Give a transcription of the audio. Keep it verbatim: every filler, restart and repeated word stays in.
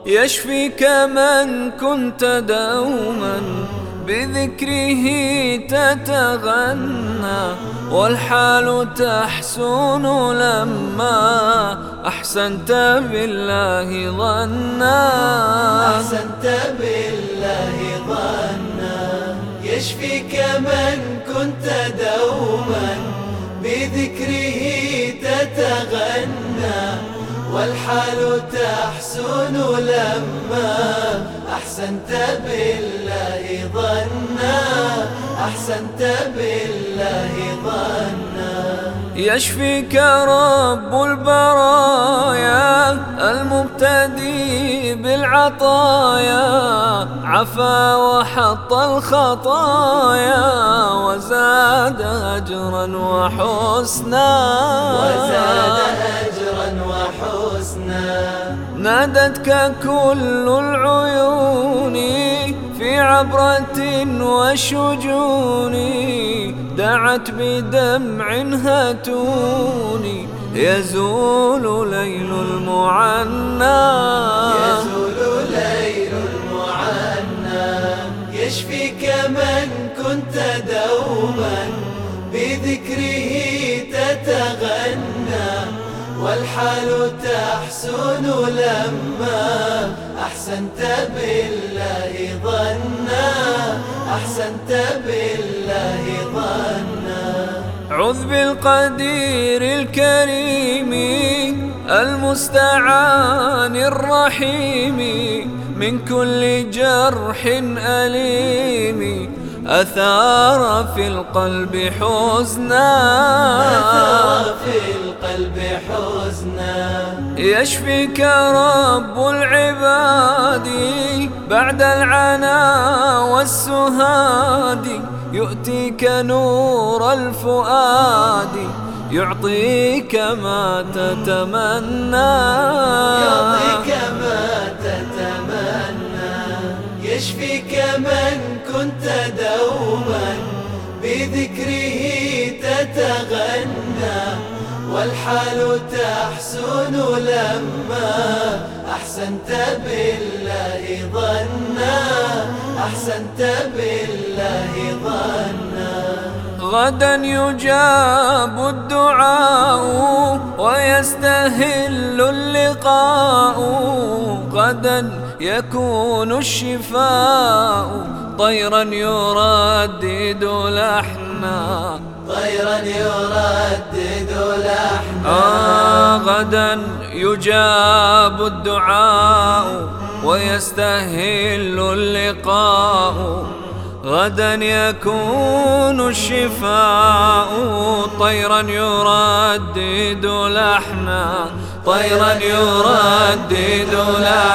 يشفيك من كنت دوما بذكره تتغنى، والحال تحسن لما أحسنت بالله ظنا. أحسنت بالله ظنا. يشفيك من كنت دوما بذكره تتغنى، والحال تحسن لما أحسنت بالله ظنا. أحسنت بالله ظنا. يشفيك رب البرايا المبتدي بالعطايا، عفا وحط الخطايا وزاد أجرا وحسنا. وزاد أجرا وحسنا. نادتك كل العيون في عبرة وشجون، دعت بدمع هاتوني يزول ليل المعنى. يزول ليل المعنى. يشفيك من كنت دوما بذكره تتغنى، والحال تحسن لما أحسنت بالله ظنا. أحسنت بالله ظنا. عذ بالقدير الكريم المستعان الرحيم من كل جرح أليم أثار في القلب حزنا. أثار في القلب حزنا. يشفيك رب العباد بعد العنا والسهاد، يؤتيك نور الفؤاد يعطيك ما تتمنى. يعطيك ما تتمنى. يشفيك من كنت دوما بذكره تتغنى، والحال تحسن لما أحسنت بالله ظنا. أحسنت بالله ظنا. غدا يجاب الدعاء ويستهل اللقاء، غدا يكون الشفاء طيرا يردد لحنا. طيرا يردد لحنا. آه غدا يجاب الدعاء ويستهل اللقاء، غدا يكون الشفاء طيرا يردد لحنا. طيرا يردد لحنا.